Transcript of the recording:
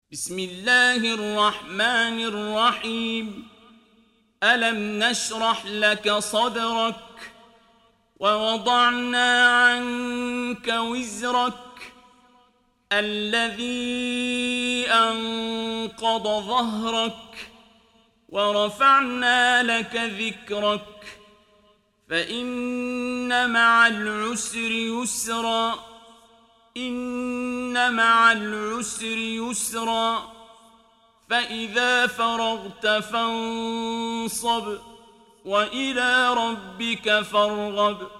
بسم الله الرحمن الرحيم. ألم نشرح لك صدرك ووضعنا عنك وزرك الذي أنقض ظهرك ورفعنا لك ذكرك فإن مع العسر يسرا إن مع العسر يسرا فإذا فرغت فانصب وإلى ربك فارغب.